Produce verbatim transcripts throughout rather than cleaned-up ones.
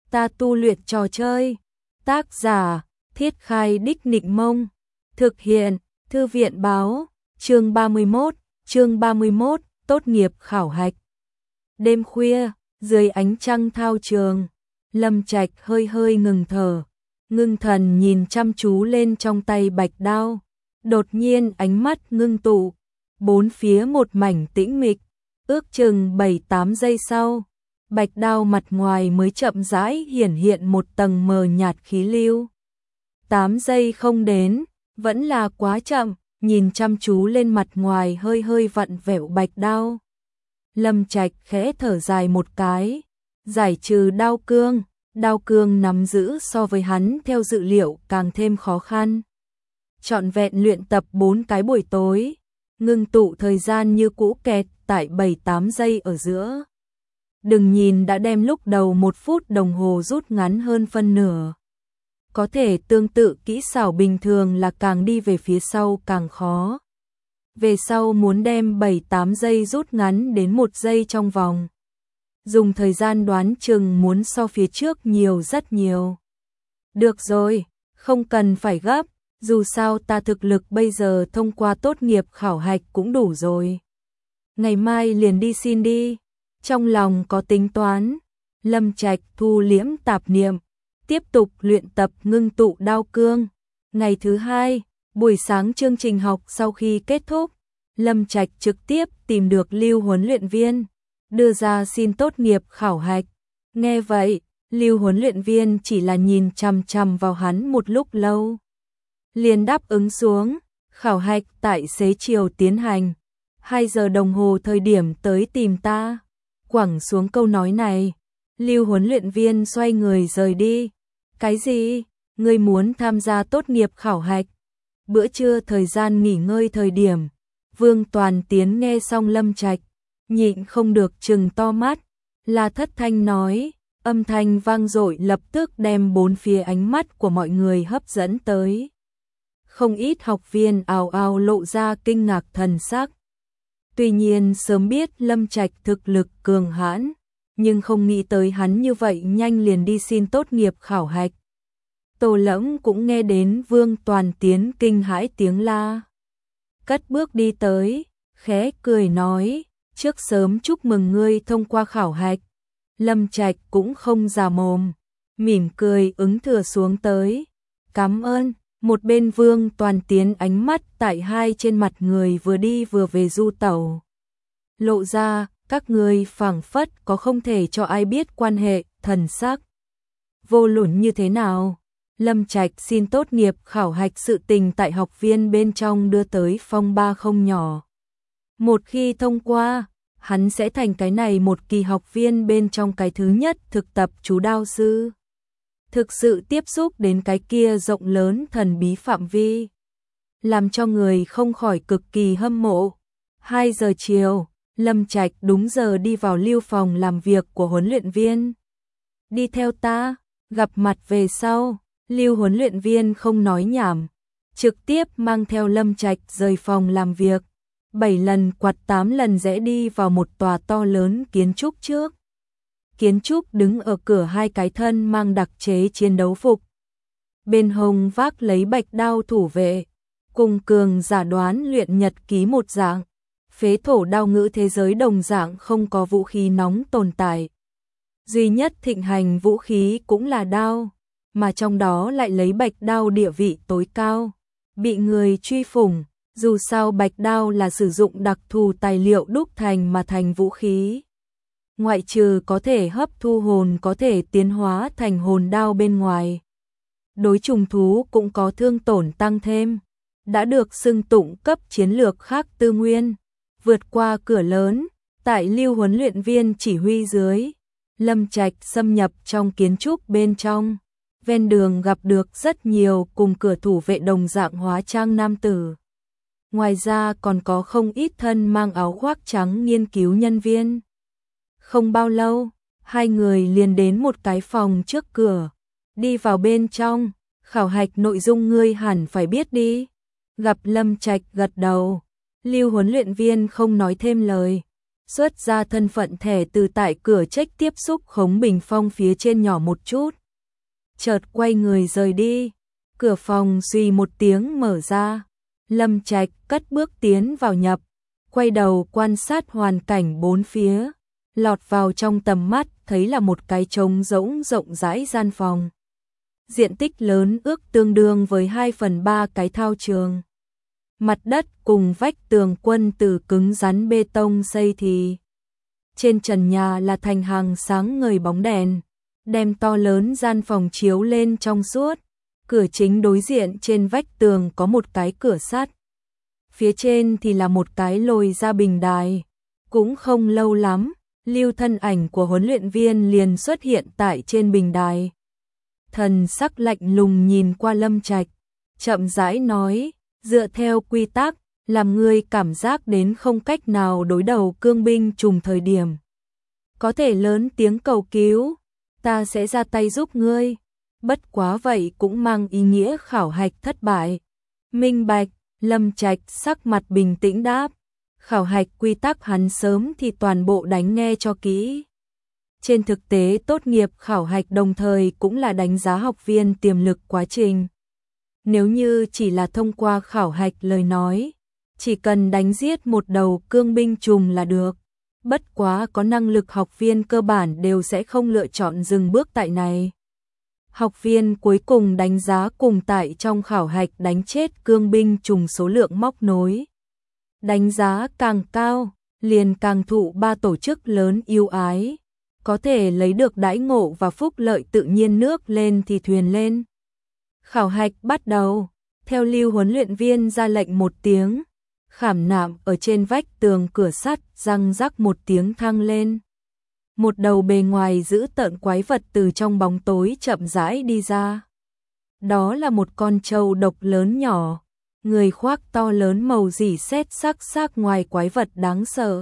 ta tu luyện trò chơi. Tác giả, Thiết Khai Đích Nịnh Mông. Thực hiện, Thư viện báo, chương ba mươi mốt, chương ba mươi mốt, tốt nghiệp khảo hạch. Đêm khuya, dưới ánh trăng thao trường, Lâm Trạch hơi hơi ngừng thở, ngưng thần nhìn chăm chú lên trong tay bạch đao. Đột nhiên ánh mắt ngưng tụ, bốn phía một mảnh tĩnh mịch, ước chừng bảy tám giây sau, bạch đao mặt ngoài mới chậm rãi hiển hiện một tầng mờ nhạt khí lưu. tám giây không đến, vẫn là quá chậm, nhìn chăm chú lên mặt ngoài hơi hơi vặn vẹo bạch đao. Lâm Trạch khẽ thở dài một cái, giải trừ đao cương, đao cương nắm giữ so với hắn theo dự liệu càng thêm khó khăn. Trọn vẹn luyện tập bốn cái buổi tối, ngưng tụ thời gian như cũ kẹt tại bảy tám giây ở giữa. Đừng nhìn đã đem lúc đầu một phút đồng hồ rút ngắn hơn phân nửa. Có thể tương tự kỹ xảo bình thường là càng đi về phía sau càng khó. Về sau muốn đem bảy tám giây rút ngắn đến một giây trong vòng. Dùng thời gian đoán chừng muốn so phía trước nhiều rất nhiều. Được rồi, không cần phải gấp, dù sao ta thực lực bây giờ thông qua tốt nghiệp khảo hạch cũng đủ rồi. Ngày mai liền đi xin đi. Trong lòng có tính toán, Lâm Trạch thu liễm tạp niệm, tiếp tục luyện tập ngưng tụ đao cương. Ngày thứ hai, buổi sáng chương trình học sau khi kết thúc, Lâm Trạch trực tiếp tìm được Lưu huấn luyện viên, đưa ra xin tốt nghiệp khảo hạch. Nghe vậy, Lưu huấn luyện viên chỉ là nhìn chằm chằm vào hắn một lúc lâu, liền đáp ứng xuống. Khảo hạch tại xế chiều tiến hành, hai giờ đồng hồ thời điểm tới tìm ta. Quẳng xuống câu nói này, Lưu huấn luyện viên xoay người rời đi. Cái gì? Ngươi muốn tham gia tốt nghiệp khảo hạch? Bữa trưa thời gian nghỉ ngơi thời điểm, Vương Toàn Tiến nghe xong Lâm Trạch, nhịn không được trừng to mắt, là thất thanh nói, âm thanh vang dội lập tức đem bốn phía ánh mắt của mọi người hấp dẫn tới. Không ít học viên ào ào lộ ra kinh ngạc thần sắc. Tuy nhiên sớm biết Lâm Trạch thực lực cường hãn, nhưng không nghĩ tới hắn như vậy nhanh liền đi xin tốt nghiệp khảo hạch. Tô Lẫm cũng nghe đến Vương Toàn Tiến kinh hãi tiếng la. Cất bước đi tới, khẽ cười nói, trước sớm chúc mừng ngươi thông qua khảo hạch. Lâm Trạch cũng không già mồm, mỉm cười ứng thừa xuống tới. Cảm ơn. Một bên Vương Toàn Tiến ánh mắt tại hai trên mặt người vừa đi vừa về du tẩu. Lộ ra, các người phảng phất có không thể cho ai biết quan hệ, thần sắc. Vô luận như thế nào, Lâm Trạch xin tốt nghiệp khảo hạch sự tình tại học viên bên trong đưa tới phong ba không nhỏ. Một khi thông qua, hắn sẽ thành cái này một kỳ học viên bên trong cái thứ nhất thực tập chú đao sư. Thực sự tiếp xúc đến cái kia rộng lớn thần bí phạm vi, làm cho người không khỏi cực kỳ hâm mộ. Hai giờ chiều, Lâm Trạch đúng giờ đi vào lưu phòng làm việc của huấn luyện viên. Đi theo ta, gặp mặt về sau, Lưu huấn luyện viên không nói nhảm, trực tiếp mang theo Lâm Trạch rời phòng làm việc. Bảy lần quạt tám lần rẽ đi vào một tòa to lớn kiến trúc trước. Kiến trúc đứng ở cửa hai cái thân mang đặc chế chiến đấu phục. Bên hông vác lấy bạch đao thủ vệ, cùng cường giả đoán luyện nhật ký một dạng. Phế thổ đao ngữ thế giới đồng dạng không có vũ khí nóng tồn tại. Duy nhất thịnh hành vũ khí cũng là đao, mà trong đó lại lấy bạch đao địa vị tối cao. Bị người truy phủng, dù sao bạch đao là sử dụng đặc thù tài liệu đúc thành mà thành vũ khí. Ngoại trừ có thể hấp thu hồn có thể tiến hóa thành hồn đao bên ngoài. Đối trùng thú cũng có thương tổn tăng thêm. Đã được xưng tụng cấp chiến lược khác tư nguyên. Vượt qua cửa lớn, tại Lưu huấn luyện viên chỉ huy dưới, Lâm Trạch xâm nhập trong kiến trúc bên trong. Ven đường gặp được rất nhiều cùng cửa thủ vệ đồng dạng hóa trang nam tử. Ngoài ra còn có không ít thân mang áo khoác trắng nghiên cứu nhân viên. Không bao lâu, hai người liền đến một cái phòng trước cửa. Đi vào bên trong, khảo hạch nội dung ngươi hẳn phải biết đi. Gặp Lâm Trạch gật đầu, Lưu huấn luyện viên không nói thêm lời, xuất ra thân phận thẻ từ tại cửa trách tiếp xúc khống bình phong phía trên nhỏ một chút. Chợt quay người rời đi, cửa phòng suy một tiếng mở ra, Lâm Trạch cất bước tiến vào nhập, quay đầu quan sát hoàn cảnh bốn phía, lọt vào trong tầm mắt thấy là một cái trống rỗng rộng rãi gian phòng. Diện tích lớn ước tương đương với hai phần ba cái thao trường. Mặt đất cùng vách tường quân từ cứng rắn bê tông xây thì. Trên trần nhà là thành hàng sáng ngời bóng đèn, đem to lớn gian phòng chiếu lên trong suốt. Cửa chính đối diện trên vách tường có một cái cửa sắt. Phía trên thì là một cái lồi ra bình đài. Cũng không lâu lắm, Lưu thân ảnh của huấn luyện viên liền xuất hiện tại trên bình đài. Thần sắc lạnh lùng nhìn qua Lâm Trạch, chậm rãi nói, dựa theo quy tắc, làm ngươi cảm giác đến không cách nào đối đầu cương binh trùng thời điểm. Có thể lớn tiếng cầu cứu, ta sẽ ra tay giúp ngươi. Bất quá vậy cũng mang ý nghĩa khảo hạch thất bại. Minh bạch, Lâm Trạch sắc mặt bình tĩnh đáp. Khảo hạch quy tắc hắn sớm thì toàn bộ đánh nghe cho kỹ. Trên thực tế tốt nghiệp khảo hạch đồng thời cũng là đánh giá học viên tiềm lực quá trình. Nếu như chỉ là thông qua khảo hạch lời nói, chỉ cần đánh giết một đầu cương binh trùng là được. Bất quá có năng lực học viên cơ bản đều sẽ không lựa chọn dừng bước tại này. Học viên cuối cùng đánh giá cùng tại trong khảo hạch đánh chết cương binh trùng số lượng móc nối. Đánh giá càng cao, liền càng thụ ba tổ chức lớn yêu ái. Có thể lấy được đãi ngộ và phúc lợi tự nhiên nước lên thì thuyền lên. Khảo hạch bắt đầu, theo Lưu huấn luyện viên ra lệnh một tiếng, khảm nạm ở trên vách tường cửa sắt răng rắc một tiếng thăng lên. Một đầu bề ngoài giữ tợn quái vật từ trong bóng tối chậm rãi đi ra. Đó là một con trâu độc lớn nhỏ, người khoác to lớn màu rỉ sét sắc sắc ngoài quái vật đáng sợ.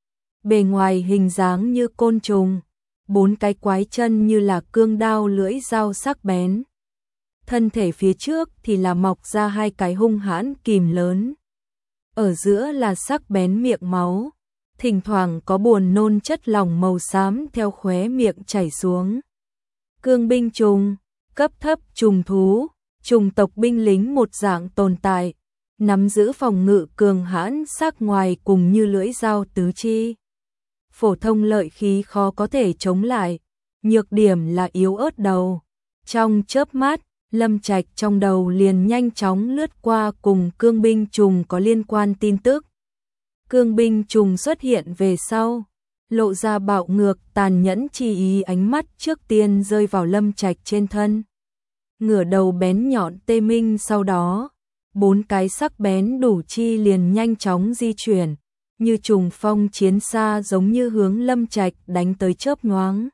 Bề ngoài hình dáng như côn trùng, bốn cái quái chân như là cương đao lưỡi dao sắc bén. Thân thể phía trước thì là mọc ra hai cái hung hãn kìm lớn. Ở giữa là sắc bén miệng máu, thỉnh thoảng có buồn nôn chất lỏng màu xám theo khóe miệng chảy xuống. Cương binh trùng, cấp thấp trùng thú, trùng tộc binh lính một dạng tồn tại, nắm giữ phòng ngự cường hãn sắc ngoài cùng như lưỡi dao tứ chi. Phổ thông lợi khí khó có thể chống lại, nhược điểm là yếu ớt đầu. Trong chớp mắt, Lâm Trạch trong đầu liền nhanh chóng lướt qua cùng cương binh trùng có liên quan tin tức. Cương binh trùng xuất hiện về sau, lộ ra bạo ngược tàn nhẫn chi ý, ánh mắt trước tiên rơi vào Lâm Trạch trên thân. Ngửa đầu bén nhọn tê minh, sau đó, bốn cái sắc bén đủ chi liền nhanh chóng di chuyển, như trùng phong chiến xa giống như hướng Lâm Trạch đánh tới chớp nhoáng.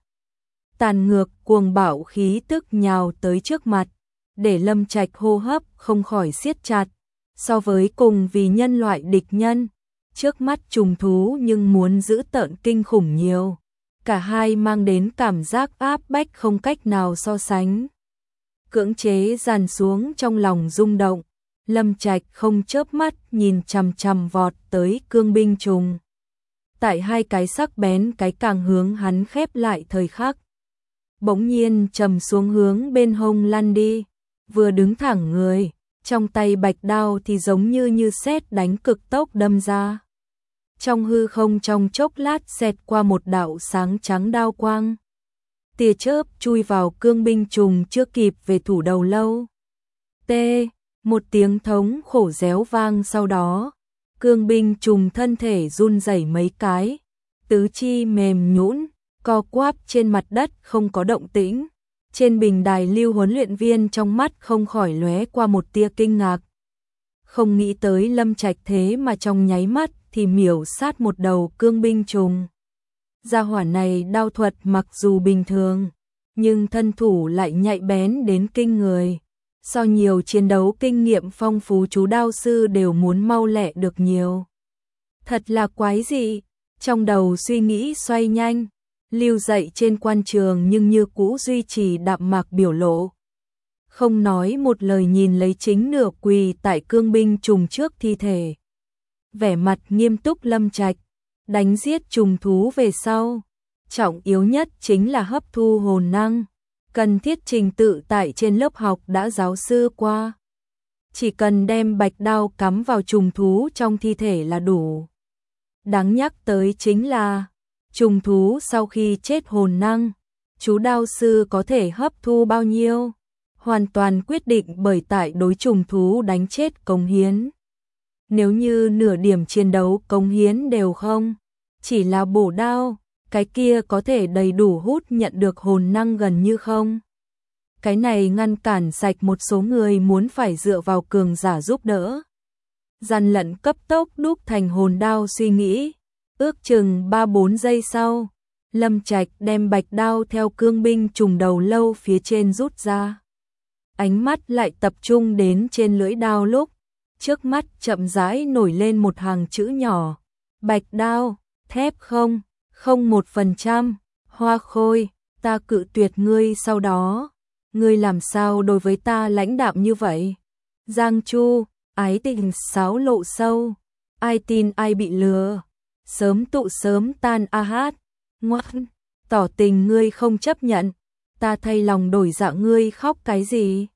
Tàn ngược cuồng bạo khí tức nhào tới trước mặt, để Lâm Trạch hô hấp không khỏi siết chặt. So với cùng vì nhân loại địch nhân, trước mắt trùng thú nhưng muốn giữ tợn kinh khủng nhiều. Cả hai mang đến cảm giác áp bách không cách nào so sánh. Cưỡng chế dàn xuống trong lòng rung động, Lâm Trạch không chớp mắt nhìn chằm chằm vọt tới cương binh trùng. Tại hai cái sắc bén cái càng hướng hắn khép lại thời khắc, bỗng nhiên trầm xuống hướng bên hông lăn đi, vừa đứng thẳng người, trong tay bạch đao thì giống như như sét đánh cực tốc đâm ra. Trong hư không trong chốc lát xẹt qua một đạo sáng trắng đao quang. Tia chớp chui vào cương binh trùng chưa kịp về thủ đầu lâu. T, một tiếng thống khổ réo vang, sau đó, cương binh trùng thân thể run rẩy mấy cái, tứ chi mềm nhũn, co quắp trên mặt đất không có động tĩnh. Trên bình đài Lưu huấn luyện viên trong mắt không khỏi lóe qua một tia kinh ngạc. Không nghĩ tới Lâm Trạch thế mà trong nháy mắt thì miểu sát một đầu cương binh trùng. Gia hỏa này đao thuật mặc dù bình thường, nhưng thân thủ lại nhạy bén đến kinh người. So nhiều chiến đấu kinh nghiệm phong phú chú đao sư đều muốn mau lẹ được nhiều. Thật là quái dị, trong đầu suy nghĩ xoay nhanh. Lưu dậy trên quan trường nhưng như cũ duy trì đạm mạc biểu lộ. Không nói một lời nhìn lấy chính nửa quỳ tại cương binh trùng trước thi thể. Vẻ mặt nghiêm túc Lâm Trạch, đánh giết trùng thú về sau, trọng yếu nhất chính là hấp thu hồn năng. Cần thiết trình tự tại trên lớp học đã giáo sư qua. Chỉ cần đem bạch đao cắm vào trùng thú trong thi thể là đủ. Đáng nhắc tới chính là, trùng thú sau khi chết hồn năng, chú đao sư có thể hấp thu bao nhiêu, hoàn toàn quyết định bởi tại đối trùng thú đánh chết cống hiến. Nếu như nửa điểm chiến đấu cống hiến đều không, chỉ là bổ đao, cái kia có thể đầy đủ hút nhận được hồn năng gần như không. Cái này ngăn cản sạch một số người muốn phải dựa vào cường giả giúp đỡ. Gian lận cấp tốc đúc thành hồn đao suy nghĩ, ước chừng ba bốn giây sau, Lâm Trạch đem bạch đao theo cương binh trùng đầu lâu phía trên rút ra. Ánh mắt lại tập trung đến trên lưỡi đao lúc, trước mắt chậm rãi nổi lên một hàng chữ nhỏ, bạch đao, thép không, không một phần trăm, Hoa Khôi, ta cự tuyệt ngươi sau đó, ngươi làm sao đối với ta lãnh đạm như vậy? Giang Chu, ái tình sáo lộ sâu, ai tin ai bị lừa, sớm tụ sớm tan a hát, ngoan, tỏ tình ngươi không chấp nhận, ta thay lòng đổi dạ ngươi khóc cái gì?